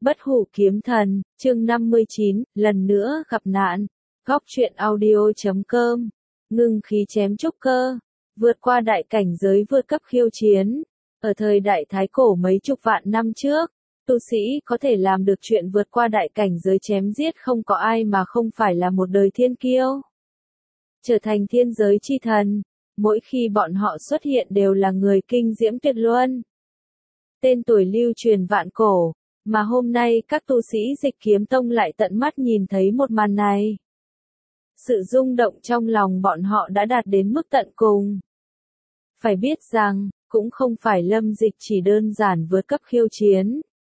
Bất hủ kiếm thần, chương 59, lần nữa gặp nạn. Góc truyện audio.com. Ngưng khí chém trúc cơ. Vượt qua đại cảnh giới vượt cấp khiêu chiến. Ở thời đại Thái Cổ mấy chục vạn năm trước, tu sĩ có thể làm được chuyện vượt qua đại cảnh giới chém giết không có ai mà không phải là một đời thiên kiêu. Trở thành thiên giới chi thần, mỗi khi bọn họ xuất hiện đều là người kinh diễm tuyệt luân. Tên tuổi lưu truyền vạn cổ. Mà hôm nay các tu sĩ Dịch Kiếm Tông lại tận mắt nhìn thấy một màn này. Sự rung động trong lòng bọn họ đã đạt đến mức tận cùng. Phải biết rằng, cũng không phải Lâm Dịch chỉ đơn giản vượt cấp khiêu chiến,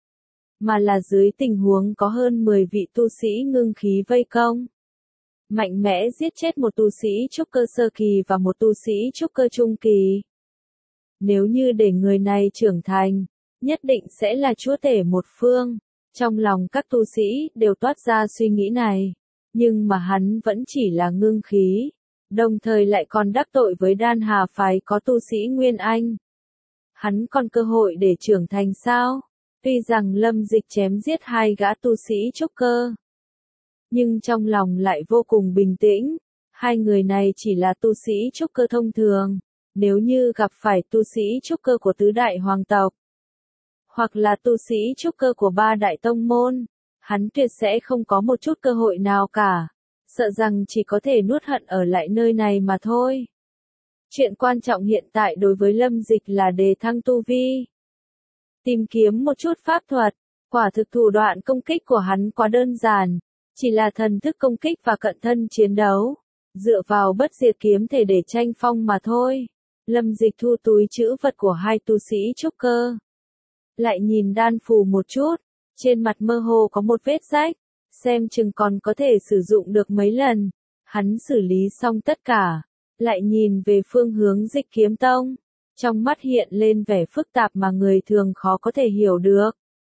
mà là dưới tình huống có hơn 10 vị tu sĩ ngưng khí vây công. Mạnh mẽ giết chết một tu sĩ trúc cơ sơ kỳ và một tu sĩ trúc cơ trung kỳ. Nếu như để người này trưởng thành, nhất định sẽ là chúa tể một phương. Trong lòng các tu sĩ đều toát ra suy nghĩ này. Nhưng mà hắn vẫn chỉ là ngưng khí. Đồng thời lại còn đắc tội với Đan Hà phái có tu sĩ Nguyên Anh. Hắn còn cơ hội để trưởng thành sao? Tuy rằng Lâm Dịch chém giết hai gã tu sĩ trúc cơ, nhưng trong lòng lại vô cùng bình tĩnh. Hai người này chỉ là tu sĩ trúc cơ thông thường. Nếu như gặp phải tu sĩ trúc cơ của tứ đại hoàng tộc, hoặc là tu sĩ trúc cơ của ba đại tông môn, hắn tuyệt sẽ không có một chút cơ hội nào cả, sợ rằng chỉ có thể nuốt hận ở lại nơi này mà thôi. Chuyện quan trọng hiện tại đối với Lâm Dịch là đề thăng tu vi, tìm kiếm một chút pháp thuật. Quả thực thủ đoạn công kích của hắn quá đơn giản, chỉ là thần thức công kích và cận thân chiến đấu, dựa vào bất diệt kiếm thể để tranh phong mà thôi. Lâm Dịch thu túi trữ vật của hai tu sĩ trúc cơ, lại nhìn đan phù một chút, trên mặt mơ hồ có một vết rách, xem chừng còn có thể sử dụng được mấy lần. Hắn xử lý xong tất cả, lại nhìn về phương hướng Dịch Kiếm Tông, trong mắt hiện lên vẻ phức tạp mà người thường khó có thể hiểu được.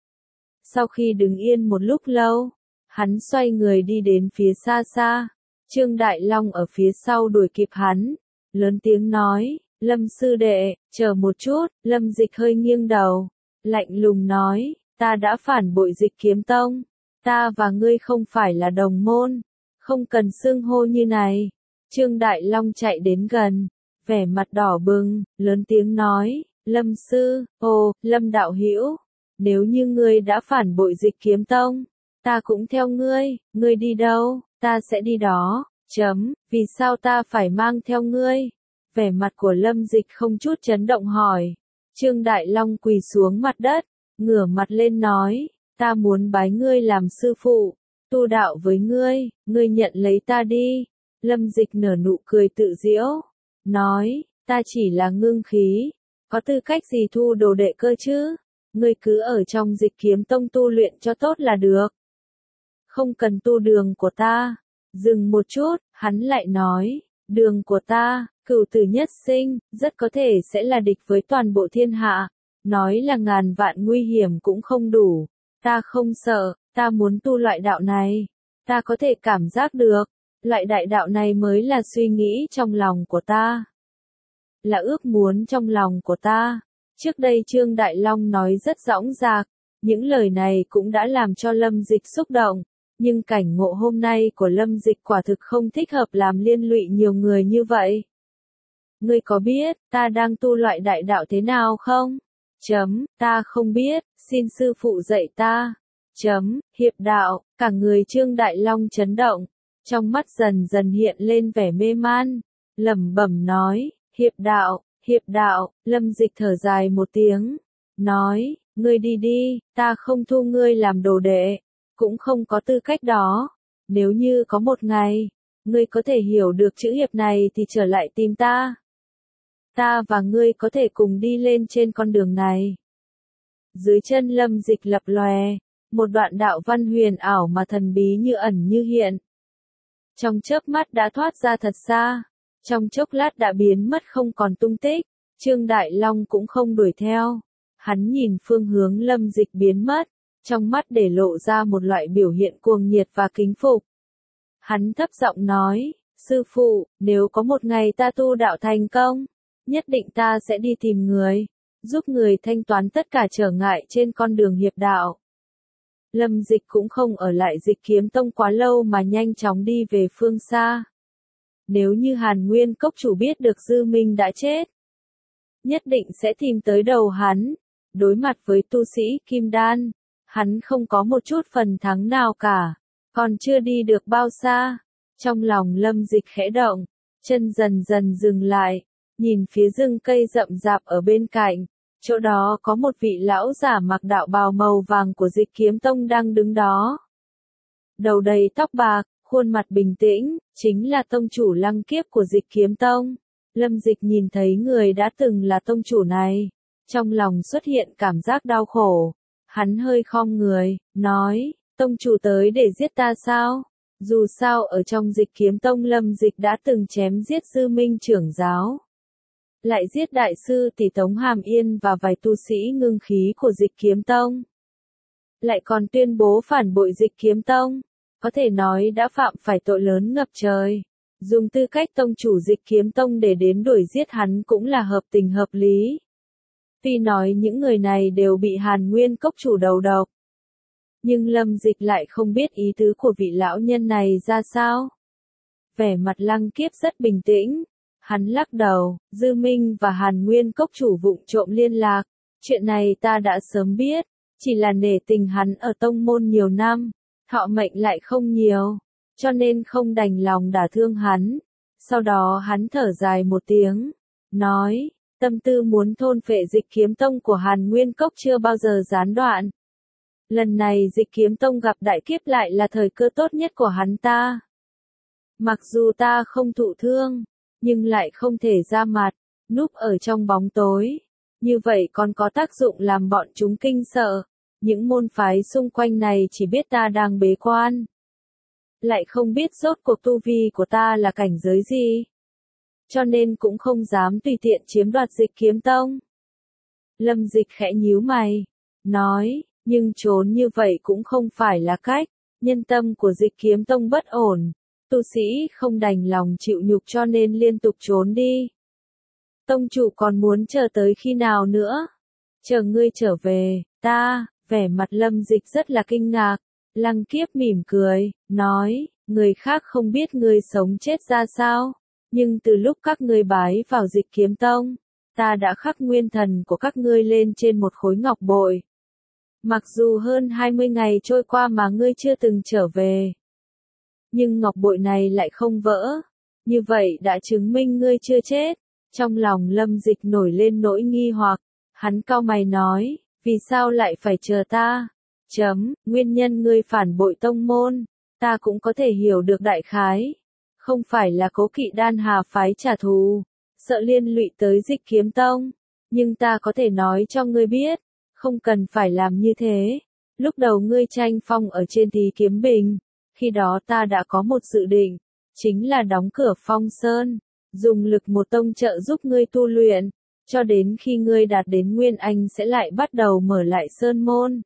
Sau khi đứng yên một lúc lâu, hắn xoay người đi đến phía xa xa. Trương Đại Long ở phía sau đuổi kịp hắn, lớn tiếng nói, Lâm sư đệ, chờ một chút. Lâm Dịch hơi nghiêng đầu, lạnh lùng nói, ta đã phản bội Dịch Kiếm Tông, ta và ngươi không phải là đồng môn, không cần xưng hô như này. Trương Đại Long chạy đến gần, vẻ mặt đỏ bừng, lớn tiếng nói, Lâm sư, Lâm đạo hữu, nếu như ngươi đã phản bội Dịch Kiếm Tông, ta cũng theo ngươi đi đâu, ta sẽ đi đó. Vì sao ta phải mang theo ngươi? Vẻ mặt của Lâm Dịch không chút chấn động hỏi. Trương Đại Long quỳ xuống mặt đất, ngửa mặt lên nói, ta muốn bái ngươi làm sư phụ, tu đạo với ngươi nhận lấy ta đi. Lâm Dịch nở nụ cười tự giễu, nói, ta chỉ là ngưng khí, có tư cách gì thu đồ đệ cơ chứ? Ngươi cứ ở trong Dịch Kiếm Tông tu luyện cho tốt là được, không cần tu đường của ta. Dừng một chút, hắn lại nói, đường của ta, cửu tử nhất sinh, rất có thể sẽ là địch với toàn bộ thiên hạ. Nói là ngàn vạn nguy hiểm cũng không đủ. Ta không sợ, ta muốn tu loại đạo này. Ta có thể cảm giác được, loại đại đạo này mới là suy nghĩ trong lòng của ta, là ước muốn trong lòng của ta. Trước đây Trương Đại Long nói rất dõng dạc, những lời này cũng đã làm cho Lâm Dịch xúc động. Nhưng cảnh ngộ hôm nay của Lâm Dịch quả thực không thích hợp làm liên lụy nhiều người như vậy. Ngươi có biết, ta đang tu loại đại đạo thế nào không? Ta không biết, xin sư phụ dạy ta. Hiệp đạo, cả người Trương Đại Long chấn động, trong mắt dần dần hiện lên vẻ mê man, lẩm bẩm nói, hiệp đạo. Lâm Dịch thở dài một tiếng, nói, ngươi đi đi, ta không thu ngươi làm đồ đệ, cũng không có tư cách đó. Nếu như có một ngày, ngươi có thể hiểu được chữ hiệp này thì trở lại tìm ta. Ta và ngươi có thể cùng đi lên trên con đường này. Dưới chân Lâm Dịch lập lòe, một đoạn đạo văn huyền ảo mà thần bí như ẩn như hiện. Trong chớp mắt đã thoát ra thật xa, trong chốc lát đã biến mất không còn tung tích. Trương Đại Long cũng không đuổi theo. Hắn nhìn phương hướng Lâm Dịch biến mất, trong mắt để lộ ra một loại biểu hiện cuồng nhiệt và kính phục. Hắn thấp giọng nói, sư phụ, nếu có một ngày ta tu đạo thành công, nhất định ta sẽ đi tìm người, giúp người thanh toán tất cả trở ngại trên con đường hiệp đạo. Lâm Dịch cũng không ở lại Dịch Kiếm Tông quá lâu mà nhanh chóng đi về phương xa. Nếu như Hàn Nguyên Cốc chủ biết được Dư Minh đã chết, nhất định sẽ tìm tới đầu hắn. Đối mặt với tu sĩ Kim Đan, hắn không có một chút phần thắng nào cả. Còn chưa đi được bao xa, trong lòng Lâm Dịch khẽ động, chân dần dần dừng lại, nhìn phía rừng cây rậm rạp ở bên cạnh. Chỗ đó có một vị lão giả mặc đạo bào màu vàng của Dịch Kiếm Tông đang đứng đó. Đầu đầy tóc bạc, khuôn mặt bình tĩnh, chính là tông chủ Lăng Kiếp của Dịch Kiếm Tông. Lâm Dịch nhìn thấy người đã từng là tông chủ này, trong lòng xuất hiện cảm giác đau khổ. Hắn hơi khom người, nói, tông chủ tới để giết ta sao? Dù sao ở trong Dịch Kiếm Tông Lâm Dịch đã từng chém giết Dư Minh trưởng giáo, lại giết đại sư tỷ Tống Hàm Yên và vài tu sĩ ngưng khí của Dịch Kiếm Tông, lại còn tuyên bố phản bội Dịch Kiếm Tông, có thể nói đã phạm phải tội lớn ngập trời. Dùng tư cách tông chủ Dịch Kiếm Tông để đến đuổi giết hắn cũng là hợp tình hợp lý. Tuy nói những người này đều bị Hàn Nguyên Cốc chủ đầu độc, nhưng Lâm Dịch lại không biết ý tứ của vị lão nhân này ra sao. Vẻ mặt Lăng Kiếp rất bình tĩnh, hắn lắc đầu, Dư Minh và Hàn Nguyên Cốc chủ vụng trộm liên lạc, chuyện này ta đã sớm biết, chỉ là nể tình hắn ở tông môn nhiều năm, thọ mệnh lại không nhiều, cho nên không đành lòng đả thương hắn. Sau đó hắn thở dài một tiếng, nói, tâm tư muốn thôn phệ Dịch Kiếm Tông của Hàn Nguyên Cốc chưa bao giờ gián đoạn. Lần này Dịch Kiếm Tông gặp đại kiếp lại là thời cơ tốt nhất của hắn ta. Mặc dù ta không thụ thương, nhưng lại không thể ra mặt, núp ở trong bóng tối. Như vậy còn có tác dụng làm bọn chúng kinh sợ. Những môn phái xung quanh này chỉ biết ta đang bế quan, lại không biết rốt cuộc tu vi của ta là cảnh giới gì, cho nên cũng không dám tùy tiện chiếm đoạt Dịch Kiếm Tông. Lâm Dịch khẽ nhíu mày, nói, nhưng trốn như vậy cũng không phải là cách, nhân tâm của Dịch Kiếm Tông bất ổn, tu sĩ không đành lòng chịu nhục cho nên liên tục trốn đi. Tông chủ còn muốn chờ tới khi nào nữa? Chờ ngươi trở về, vẻ mặt Lâm Dịch rất là kinh ngạc. Lăng Kiếp mỉm cười, nói, người khác không biết ngươi sống chết ra sao, nhưng từ lúc các ngươi bái vào Dịch Kiếm Tông, ta đã khắc nguyên thần của các ngươi lên trên một khối ngọc bội. Mặc dù hơn 20 ngày trôi qua mà ngươi chưa từng trở về, nhưng ngọc bội này lại không vỡ, như vậy đã chứng minh ngươi chưa chết. Trong lòng Lâm Dịch nổi lên nỗi nghi hoặc, hắn cau mày nói, vì sao lại phải chờ ta? Nguyên nhân ngươi phản bội tông môn, ta cũng có thể hiểu được đại khái. Không phải là cố kỵ Đan Hà phái trả thù, sợ liên lụy tới Dịch Kiếm Tông, nhưng ta có thể nói cho ngươi biết, không cần phải làm như thế. Lúc đầu ngươi tranh phong ở trên Thí Kiếm Bình, khi đó ta đã có một dự định, chính là đóng cửa Phong Sơn, dùng lực một tông trợ giúp ngươi tu luyện, cho đến khi ngươi đạt đến Nguyên Anh sẽ lại bắt đầu mở lại Sơn Môn.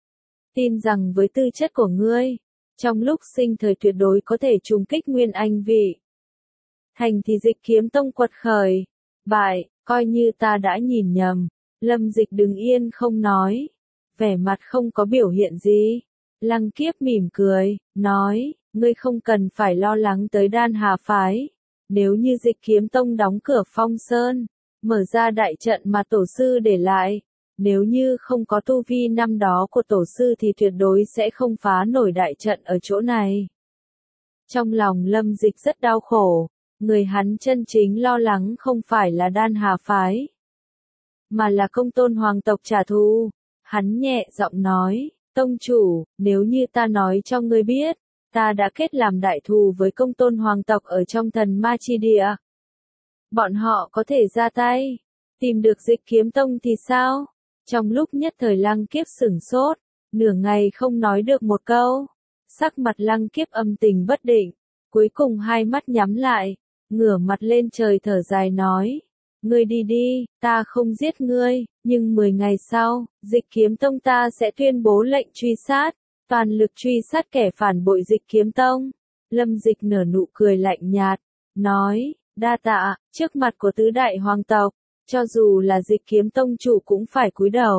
Tin rằng với tư chất của ngươi, trong lúc sinh thời tuyệt đối có thể trùng kích Nguyên Anh vị. Thành thì Dịch Kiếm Tông quật khởi, bại, coi như ta đã nhìn nhầm. Lâm Dịch đứng yên không nói, vẻ mặt không có biểu hiện gì. Lăng Kiếp mỉm cười, nói, ngươi không cần phải lo lắng tới Đan Hà phái. Nếu như Dịch Kiếm Tông đóng cửa Phong Sơn, mở ra đại trận mà tổ sư để lại, nếu như không có tu vi năm đó của tổ sư thì tuyệt đối sẽ không phá nổi đại trận ở chỗ này. Trong lòng Lâm Dịch rất đau khổ, người hắn chân chính lo lắng không phải là Đan Hà phái, mà là Công Tôn hoàng tộc trả thù. Hắn nhẹ giọng nói, tông chủ, nếu như ta nói cho ngươi biết, ta đã kết làm đại thù với Công Tôn hoàng tộc ở trong Thần Ma Chi Địa, bọn họ có thể ra tay, tìm được Dịch Kiếm Tông thì sao? Trong lúc nhất thời Lăng Kiếp sửng sốt, nửa ngày không nói được một câu. Sắc mặt Lăng Kiếp âm tình bất định, cuối cùng hai mắt nhắm lại, ngửa mặt lên trời thở dài nói, ngươi đi đi, ta không giết ngươi, nhưng 10 ngày sau, Dịch Kiếm Tông ta sẽ tuyên bố lệnh truy sát, toàn lực truy sát kẻ phản bội Dịch Kiếm Tông. Lâm Dịch nở nụ cười lạnh nhạt, nói, đa tạ, trước mặt của tứ đại hoàng tộc, cho dù là Dịch Kiếm Tông chủ cũng phải cúi đầu.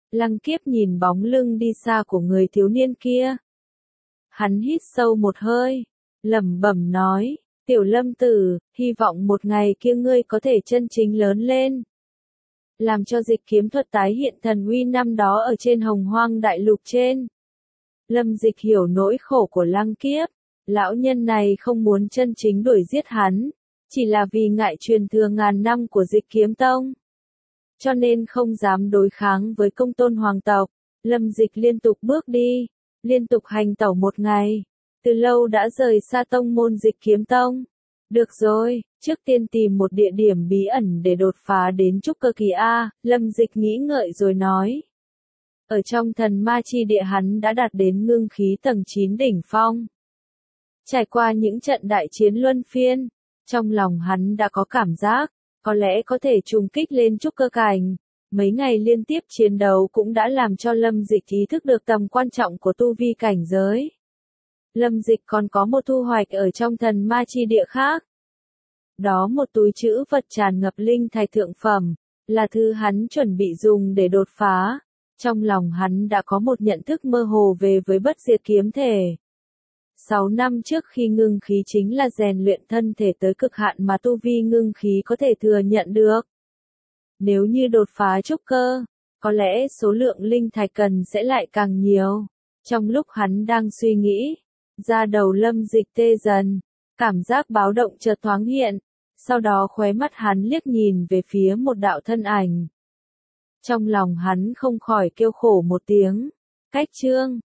Lăng Kiếp nhìn bóng lưng đi xa của người thiếu niên kia. Hắn hít sâu một hơi, lẩm bẩm nói, Tiểu Lâm tử, hy vọng một ngày kia ngươi có thể chân chính lớn lên. Làm cho Dịch kiếm thuật tái hiện thần uy năm đó ở trên Hồng Hoang đại lục trên. Lâm Dịch hiểu nỗi khổ của Lăng Kiếp, lão nhân này không muốn chân chính đuổi giết hắn, chỉ là vì ngại truyền thừa ngàn năm của Dịch kiếm tông. Cho nên không dám đối kháng với công tôn hoàng tộc, Lâm Dịch liên tục bước đi, liên tục hành tẩu một ngày, từ lâu đã rời xa tông môn Dịch kiếm tông. Được rồi, trước tiên tìm một địa điểm bí ẩn để đột phá đến trúc cơ kỳ A, Lâm Dịch nghĩ ngợi rồi nói. Ở trong thần ma chi địa hắn đã đạt đến ngưng khí tầng 9 đỉnh phong. Trải qua những trận đại chiến luân phiên, trong lòng hắn đã có cảm giác, có lẽ có thể trùng kích lên trúc cơ cảnh. Mấy ngày liên tiếp chiến đấu cũng đã làm cho Lâm Dịch ý thức được tầm quan trọng của tu vi cảnh giới. Lâm Dịch còn có một thu hoạch ở trong thần ma chi địa khác. Đó một túi trữ vật tràn ngập linh thạch thượng phẩm, là thứ hắn chuẩn bị dùng để đột phá. Trong lòng hắn đã có một nhận thức mơ hồ về với bất diệt kiếm thể. 6 năm trước khi ngưng khí chính là rèn luyện thân thể tới cực hạn mà tu vi ngưng khí có thể thừa nhận được. Nếu như đột phá trúc cơ, có lẽ số lượng linh thạch cần sẽ lại càng nhiều. Trong lúc hắn đang suy nghĩ, da đầu Lâm Dịch tê dần, cảm giác báo động chợt thoáng hiện, sau đó khóe mắt hắn liếc nhìn về phía một đạo thân ảnh. Trong lòng hắn không khỏi kêu khổ một tiếng, cách chương